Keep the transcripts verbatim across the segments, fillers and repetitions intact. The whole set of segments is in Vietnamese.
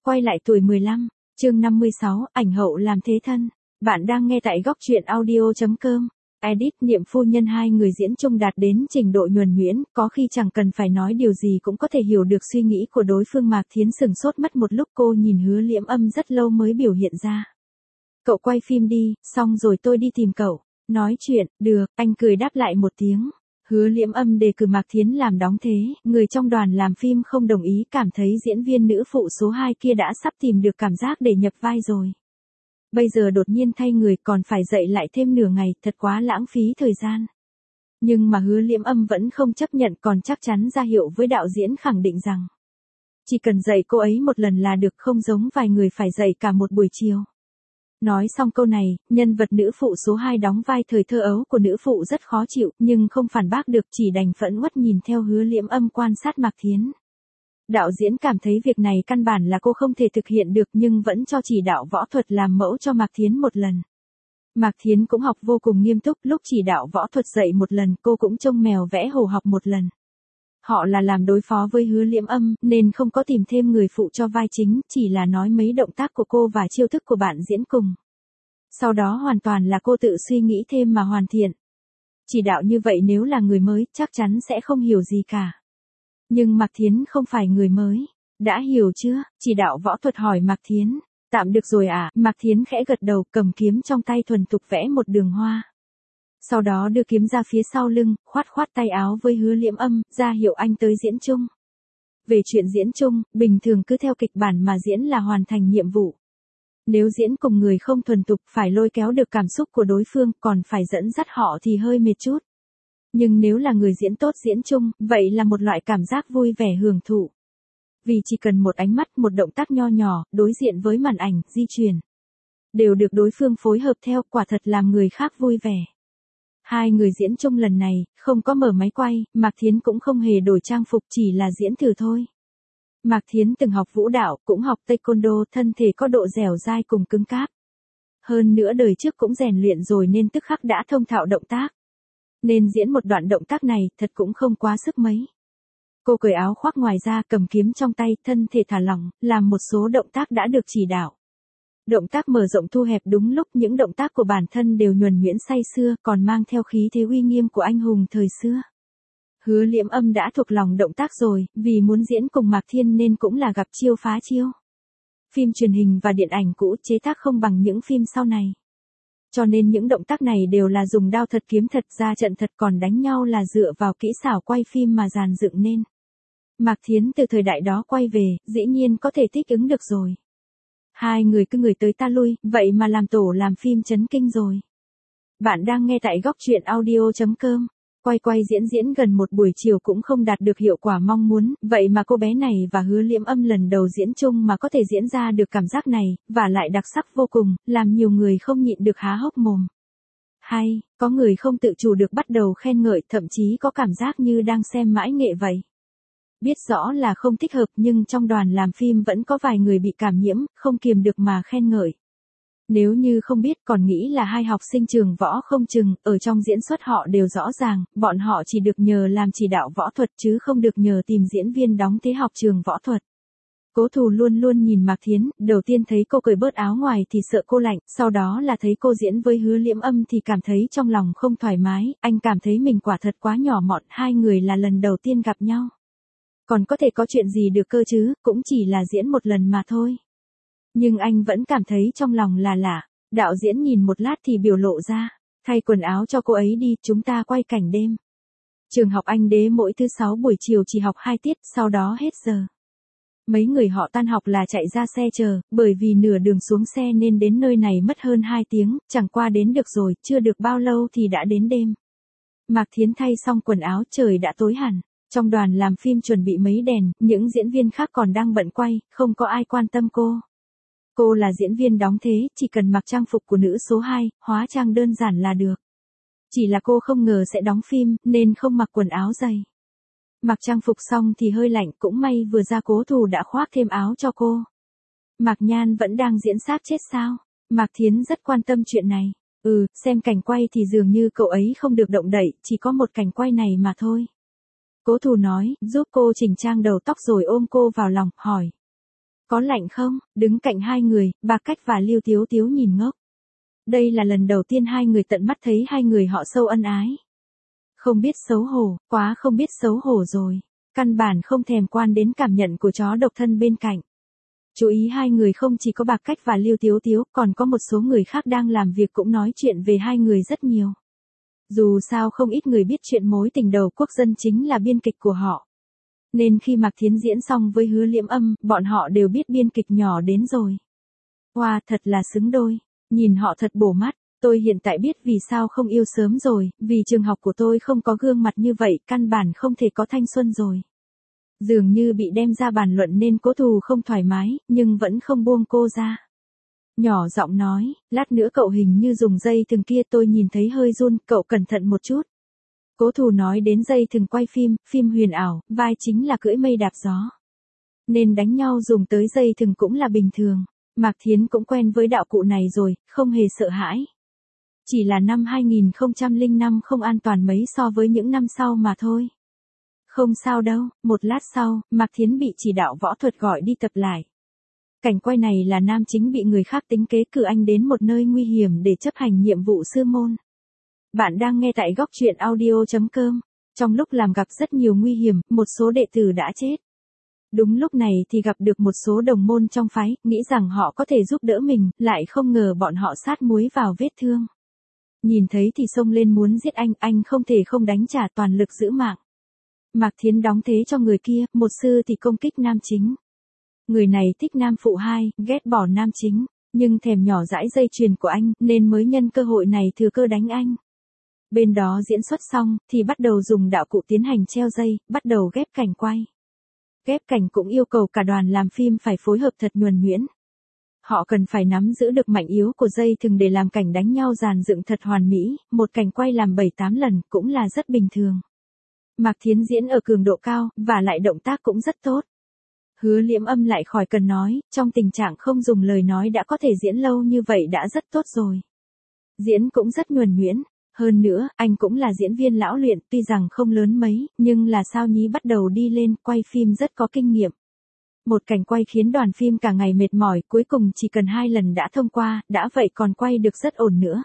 quay lại tuổi mười lăm, chương năm mươi sáu, ảnh hậu làm thế thân. Bạn đang nghe tại góc truyện audio chấm com. Edit Niệm phu nhân hai người diễn chung đạt đến trình độ nhuần nhuyễn, có khi chẳng cần phải nói điều gì cũng có thể hiểu được suy nghĩ của đối phương. Mạc Thiến sừng sốt mất một lúc, cô nhìn Hứa Liễm Âm rất lâu mới biểu hiện ra. Cậu quay phim đi, xong rồi tôi đi tìm cậu. Nói chuyện, được, anh cười đáp lại một tiếng. Hứa Liễm Âm đề cử Mạc Thiến làm đóng thế, người trong đoàn làm phim không đồng ý, cảm thấy diễn viên nữ phụ số hai kia đã sắp tìm được cảm giác để nhập vai rồi. Bây giờ đột nhiên thay người còn phải dạy lại thêm nửa ngày, thật quá lãng phí thời gian. Nhưng mà Hứa Liễm Âm vẫn không chấp nhận, còn chắc chắn ra hiệu với đạo diễn khẳng định rằng chỉ cần dạy cô ấy một lần là được, không giống vài người phải dạy cả một buổi chiều. Nói xong câu này, nhân vật nữ phụ số hai đóng vai thời thơ ấu của nữ phụ rất khó chịu, nhưng không phản bác được, chỉ đành phẫn uất nhìn theo Hứa Liễm Âm quan sát Mạc Thiến. Đạo diễn cảm thấy việc này căn bản là cô không thể thực hiện được, nhưng vẫn cho chỉ đạo võ thuật làm mẫu cho Mạc Thiến một lần. Mạc Thiến cũng học vô cùng nghiêm túc, lúc chỉ đạo võ thuật dạy một lần, cô cũng trông mèo vẽ hổ học một lần. Họ là làm đối phó với Hứa Liễm Âm, nên không có tìm thêm người phụ cho vai chính, chỉ là nói mấy động tác của cô và chiêu thức của bạn diễn cùng. Sau đó hoàn toàn là cô tự suy nghĩ thêm mà hoàn thiện. Chỉ đạo như vậy nếu là người mới, chắc chắn sẽ không hiểu gì cả. Nhưng Mạc Thiến không phải người mới. Đã hiểu chưa? Chỉ đạo võ thuật hỏi Mạc Thiến. Tạm được rồi à? Mạc Thiến khẽ gật đầu, cầm kiếm trong tay thuần thục vẽ một đường hoa. Sau đó đưa kiếm ra phía sau lưng, khoát khoát tay áo với Hứa Liễm Âm, ra hiệu anh tới diễn chung. Về chuyện diễn chung, bình thường cứ theo kịch bản mà diễn là hoàn thành nhiệm vụ. Nếu diễn cùng người không thuần thục, phải lôi kéo được cảm xúc của đối phương, còn phải dẫn dắt họ thì hơi mệt chút. Nhưng nếu là người diễn tốt diễn chung, vậy là một loại cảm giác vui vẻ hưởng thụ. Vì chỉ cần một ánh mắt, một động tác nho nhỏ, đối diện với màn ảnh, di chuyển, đều được đối phương phối hợp theo, quả thật làm người khác vui vẻ. Hai người diễn chung lần này, không có mở máy quay, Mạc Thiến cũng không hề đổi trang phục, chỉ là diễn thử thôi. Mạc Thiến từng học vũ đạo, cũng học taekwondo, thân thể có độ dẻo dai cùng cứng cáp. Hơn nữa đời trước cũng rèn luyện rồi nên tức khắc đã thông thạo động tác. Nên diễn một đoạn động tác này, thật cũng không quá sức mấy. Cô cởi áo khoác ngoài ra, cầm kiếm trong tay, thân thể thả lỏng, làm một số động tác đã được chỉ đạo. Động tác mở rộng thu hẹp đúng lúc, những động tác của bản thân đều nhuần nhuyễn say sưa, còn mang theo khí thế uy nghiêm của anh hùng thời xưa. Hứa Liễm Âm đã thuộc lòng động tác rồi, vì muốn diễn cùng Mạc Thiến nên cũng là gặp chiêu phá chiêu. Phim truyền hình và điện ảnh cũ chế tác không bằng những phim sau này. Cho nên những động tác này đều là dùng đao thật, kiếm thật, ra trận thật, còn đánh nhau là dựa vào kỹ xảo quay phim mà dàn dựng nên. Mạc Thiến từ thời đại đó quay về, dĩ nhiên có thể thích ứng được rồi. Hai người cứ người tới ta lui, vậy mà làm tổ làm phim chấn kinh rồi. Bạn đang nghe tại góc truyện audio chấm com. Quay quay diễn diễn gần một buổi chiều cũng không đạt được hiệu quả mong muốn, vậy mà cô bé này và Hứa Liễm Âm lần đầu diễn chung mà có thể diễn ra được cảm giác này, và lại đặc sắc vô cùng, làm nhiều người không nhịn được há hốc mồm. Hay, có người không tự chủ được bắt đầu khen ngợi, thậm chí có cảm giác như đang xem mãi nghệ vậy. Biết rõ là không thích hợp nhưng trong đoàn làm phim vẫn có vài người bị cảm nhiễm, không kiềm được mà khen ngợi. Nếu như không biết còn nghĩ là hai học sinh trường võ không chừng, ở trong diễn xuất họ đều rõ ràng, bọn họ chỉ được nhờ làm chỉ đạo võ thuật chứ không được nhờ tìm diễn viên đóng thế học trường võ thuật. Cố Thù luôn luôn nhìn Mạc Thiến, đầu tiên thấy cô cởi bớt áo ngoài thì sợ cô lạnh, sau đó là thấy cô diễn với Hứa Liễm Âm thì cảm thấy trong lòng không thoải mái, anh cảm thấy mình quả thật quá nhỏ mọn, hai người là lần đầu tiên gặp nhau. Còn có thể có chuyện gì được cơ chứ, cũng chỉ là diễn một lần mà thôi. Nhưng anh vẫn cảm thấy trong lòng là lạ. Đạo diễn nhìn một lát thì biểu lộ ra. Thay quần áo cho cô ấy đi, chúng ta quay cảnh đêm. Trường học Anh Đế mỗi thứ sáu buổi chiều chỉ học hai tiết, sau đó hết giờ. Mấy người họ tan học là chạy ra xe chờ, bởi vì nửa đường xuống xe nên đến nơi này mất hơn hai tiếng, chẳng qua đến được rồi, chưa được bao lâu thì đã đến đêm. Mạc Thiến thay xong quần áo, trời đã tối hẳn. Trong đoàn làm phim chuẩn bị mấy đèn, những diễn viên khác còn đang bận quay, không có ai quan tâm cô. Cô là diễn viên đóng thế, chỉ cần mặc trang phục của nữ số hai, hóa trang đơn giản là được. Chỉ là cô không ngờ sẽ đóng phim, nên không mặc quần áo dày. Mặc trang phục xong thì hơi lạnh, cũng may vừa ra Cố Thù đã khoác thêm áo cho cô. Mạc Nhan vẫn đang diễn xác chết sao? Mạc Thiến rất quan tâm chuyện này. Ừ, xem cảnh quay thì dường như cậu ấy không được động đậy, chỉ có một cảnh quay này mà thôi. Cố Thù nói, giúp cô chỉnh trang đầu tóc rồi ôm cô vào lòng, hỏi. Có lạnh không? Đứng cạnh hai người, Bạc Cách và Lưu Tiếu Tiếu nhìn ngốc. Đây là lần đầu tiên hai người tận mắt thấy hai người họ sâu ân ái. Không biết xấu hổ, quá không biết xấu hổ rồi. Căn bản không thèm quan đến cảm nhận của chó độc thân bên cạnh. Chú ý hai người không chỉ có Bạc Cách và Lưu Tiếu Tiếu, còn có một số người khác đang làm việc cũng nói chuyện về hai người rất nhiều. Dù sao không ít người biết chuyện mối tình đầu quốc dân chính là biên kịch của họ. Nên khi Mạc Thiến diễn xong với Hứa Liễm Âm, bọn họ đều biết biên kịch nhỏ đến rồi. Wow, thật là xứng đôi. Nhìn họ thật bổ mắt. Tôi hiện tại biết vì sao không yêu sớm rồi, vì trường học của tôi không có gương mặt như vậy, căn bản không thể có thanh xuân rồi. Dường như bị đem ra bàn luận nên Cố Thù không thoải mái, nhưng vẫn không buông cô ra. Nhỏ giọng nói, lát nữa cậu hình như dùng dây thừng kia, tôi nhìn thấy hơi run, cậu cẩn thận một chút. Cố Thù nói đến dây thừng quay phim, phim huyền ảo, vai chính là cưỡi mây đạp gió. Nên đánh nhau dùng tới dây thừng cũng là bình thường. Mạc Thiến cũng quen với đạo cụ này rồi, không hề sợ hãi. Chỉ là năm hai nghìn không trăm lẻ năm không an toàn mấy so với những năm sau mà thôi. Không sao đâu, một lát sau, Mạc Thiến bị chỉ đạo võ thuật gọi đi tập lại. Cảnh quay này là nam chính bị người khác tính kế cử anh đến một nơi nguy hiểm để chấp hành nhiệm vụ sư môn. Bạn đang nghe tại góc truyện audio chấm com. Trong lúc làm gặp rất nhiều nguy hiểm, một số đệ tử đã chết. Đúng lúc này thì gặp được một số đồng môn trong phái, nghĩ rằng họ có thể giúp đỡ mình, lại không ngờ bọn họ sát muối vào vết thương. Nhìn thấy thì xông lên muốn giết anh, anh không thể không đánh trả, toàn lực giữ mạng. Mạc Thiến đóng thế cho người kia, một sư thì công kích nam chính. Người này thích nam phụ hai, ghét bỏ nam chính, nhưng thèm nhỏ dãi dây chuyền của anh, nên mới nhân cơ hội này thừa cơ đánh anh. Bên đó diễn xuất xong, thì bắt đầu dùng đạo cụ tiến hành treo dây, bắt đầu ghép cảnh quay. Ghép cảnh cũng yêu cầu cả đoàn làm phim phải phối hợp thật nhuần nhuyễn. Họ cần phải nắm giữ được mạnh yếu của dây thừng để làm cảnh đánh nhau dàn dựng thật hoàn mỹ, một cảnh quay làm bảy tám lần cũng là rất bình thường. Mạc Thiến diễn ở cường độ cao, và lại động tác cũng rất tốt. Hứa Liễm Âm lại khỏi cần nói, trong tình trạng không dùng lời nói đã có thể diễn lâu như vậy đã rất tốt rồi. Diễn cũng rất nhuần nhuyễn. Hơn nữa, anh cũng là diễn viên lão luyện, tuy rằng không lớn mấy, nhưng là sao nhí bắt đầu đi lên, quay phim rất có kinh nghiệm. Một cảnh quay khiến đoàn phim cả ngày mệt mỏi, cuối cùng chỉ cần hai lần đã thông qua, đã vậy còn quay được rất ổn nữa.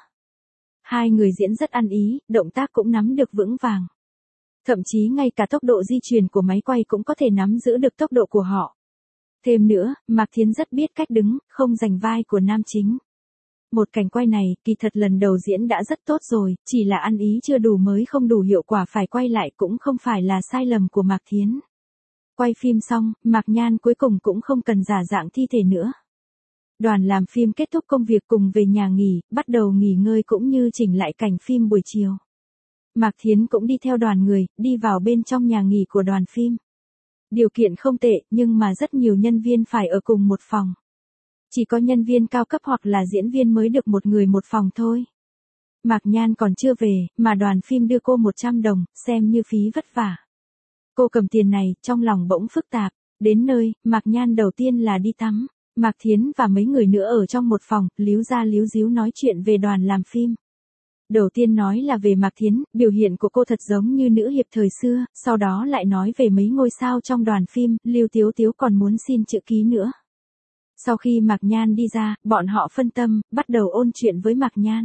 Hai người diễn rất ăn ý, động tác cũng nắm được vững vàng. Thậm chí ngay cả tốc độ di chuyển của máy quay cũng có thể nắm giữ được tốc độ của họ. Thêm nữa, Mạc Thiến rất biết cách đứng, không giành vai của nam chính. Một cảnh quay này, kỳ thật lần đầu diễn đã rất tốt rồi, chỉ là ăn ý chưa đủ mới không đủ hiệu quả, phải quay lại cũng không phải là sai lầm của Mạc Thiến. Quay phim xong, Mạc Nhan cuối cùng cũng không cần giả dạng thi thể nữa. Đoàn làm phim kết thúc công việc cùng về nhà nghỉ, bắt đầu nghỉ ngơi cũng như chỉnh lại cảnh phim buổi chiều. Mạc Thiến cũng đi theo đoàn người, đi vào bên trong nhà nghỉ của đoàn phim. Điều kiện không tệ, nhưng mà rất nhiều nhân viên phải ở cùng một phòng. Chỉ có nhân viên cao cấp hoặc là diễn viên mới được một người một phòng thôi. Mạc Nhan còn chưa về, mà đoàn phim đưa cô một trăm đồng, xem như phí vất vả. Cô cầm tiền này, trong lòng bỗng phức tạp. Đến nơi, Mạc Nhan đầu tiên là đi tắm. Mạc Thiến và mấy người nữa ở trong một phòng, líu ra líu díu nói chuyện về đoàn làm phim. Đầu tiên nói là về Mạc Thiến, biểu hiện của cô thật giống như nữ hiệp thời xưa, sau đó lại nói về mấy ngôi sao trong đoàn phim, Lưu Tiếu Tiếu còn muốn xin chữ ký nữa. Sau khi Mạc Nhan đi ra, bọn họ phân tâm, bắt đầu ôn chuyện với Mạc Nhan.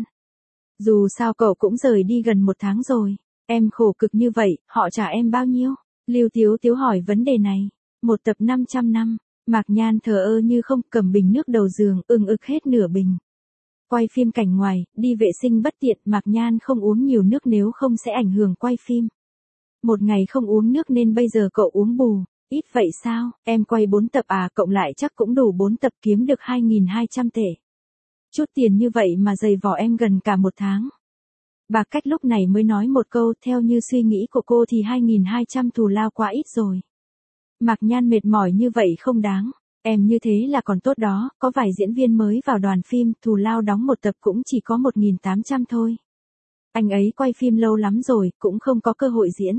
Dù sao cậu cũng rời đi gần một tháng rồi. Em khổ cực như vậy, họ trả em bao nhiêu? Lưu Tiếu Tiếu hỏi vấn đề này. Một tập năm trăm năm. Mạc Nhan thờ ơ như không, cầm bình nước đầu giường, ưng ực hết nửa bình. Quay phim cảnh ngoài, đi vệ sinh bất tiện, Mạc Nhan không uống nhiều nước nếu không sẽ ảnh hưởng quay phim. Một ngày không uống nước nên bây giờ cậu uống bù. Ít vậy sao, em quay bốn tập à, cộng lại chắc cũng đủ bốn tập, kiếm được hai nghìn hai trăm tệ. Chút tiền như vậy mà dày vò em gần cả một tháng. Bạc Cách lúc này mới nói một câu, theo như suy nghĩ của cô thì hai nghìn hai trăm thù lao quá ít rồi. Mạc Nhan mệt mỏi như vậy không đáng, em như thế là còn tốt đó, có vài diễn viên mới vào đoàn phim, thù lao đóng một tập cũng chỉ có một nghìn tám trăm thôi. Anh ấy quay phim lâu lắm rồi, cũng không có cơ hội diễn.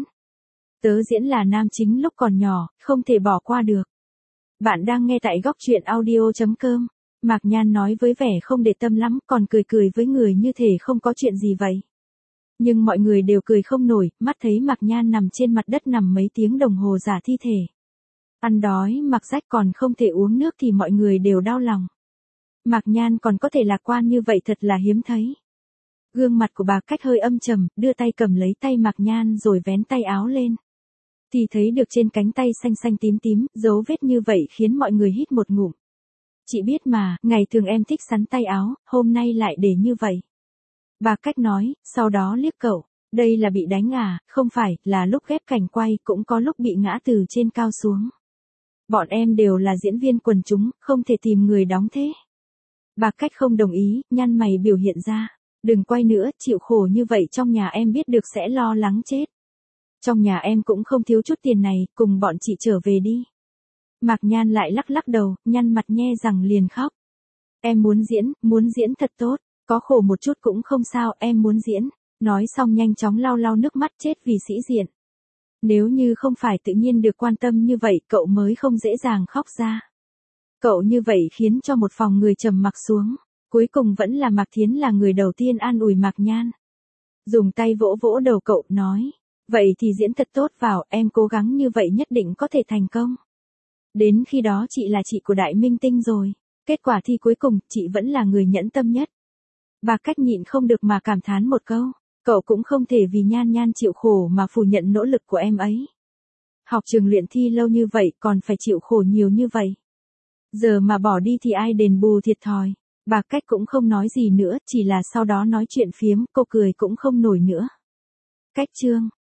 Tớ diễn là nam chính lúc còn nhỏ, không thể bỏ qua được. Bạn đang nghe tại góc truyện audio chấm com. Mạc Nhan nói với vẻ không để tâm lắm, còn cười cười với người như thể không có chuyện gì vậy. Nhưng mọi người đều cười không nổi, mắt thấy Mạc Nhan nằm trên mặt đất nằm mấy tiếng đồng hồ giả thi thể. Ăn đói mặc rách còn không thể uống nước thì mọi người đều đau lòng. Mạc Nhan còn có thể lạc quan như vậy thật là hiếm thấy. Gương mặt của bà Cách hơi âm trầm, đưa tay cầm lấy tay Mạc Nhan rồi vén tay áo lên. Thì thấy được trên cánh tay xanh xanh tím tím, dấu vết như vậy khiến mọi người hít một ngụm. Chị biết mà, ngày thường em thích sắn tay áo, hôm nay lại để như vậy. Bà Cách nói, sau đó liếc cậu, đây là bị đánh à, không phải, là lúc ghép cảnh quay cũng có lúc bị ngã từ trên cao xuống. Bọn em đều là diễn viên quần chúng, không thể tìm người đóng thế. Bà Cách không đồng ý, nhăn mày biểu hiện ra. Đừng quay nữa, chịu khổ như vậy trong nhà em biết được sẽ lo lắng chết. Trong nhà em cũng không thiếu chút tiền này, cùng bọn chị trở về đi. Mạc Nhan lại lắc lắc đầu, nhăn mặt nhe rằng liền khóc. Em muốn diễn, muốn diễn thật tốt, có khổ một chút cũng không sao, em muốn diễn. Nói xong nhanh chóng lau lau nước mắt chết vì sĩ diện. Nếu như không phải tự nhiên được quan tâm như vậy cậu mới không dễ dàng khóc ra. Cậu như vậy khiến cho một phòng người trầm mặc xuống. Cuối cùng vẫn là Mạc Thiến là người đầu tiên an ủi Mạc Nhan. Dùng tay vỗ vỗ đầu cậu, nói. Vậy thì diễn thật tốt vào, em cố gắng như vậy nhất định có thể thành công. Đến khi đó chị là chị của đại minh tinh rồi. Kết quả thi cuối cùng, chị vẫn là người nhẫn tâm nhất. Bà Cách nhịn không được mà cảm thán một câu. Cậu cũng không thể vì Nhan Nhan chịu khổ mà phủ nhận nỗ lực của em ấy. Học trường luyện thi lâu như vậy còn phải chịu khổ nhiều như vậy. Giờ mà bỏ đi thì ai đền bù thiệt thòi. Bà Cách cũng không nói gì nữa, chỉ là sau đó nói chuyện phiếm, cô cười cũng không nổi nữa. Cách chương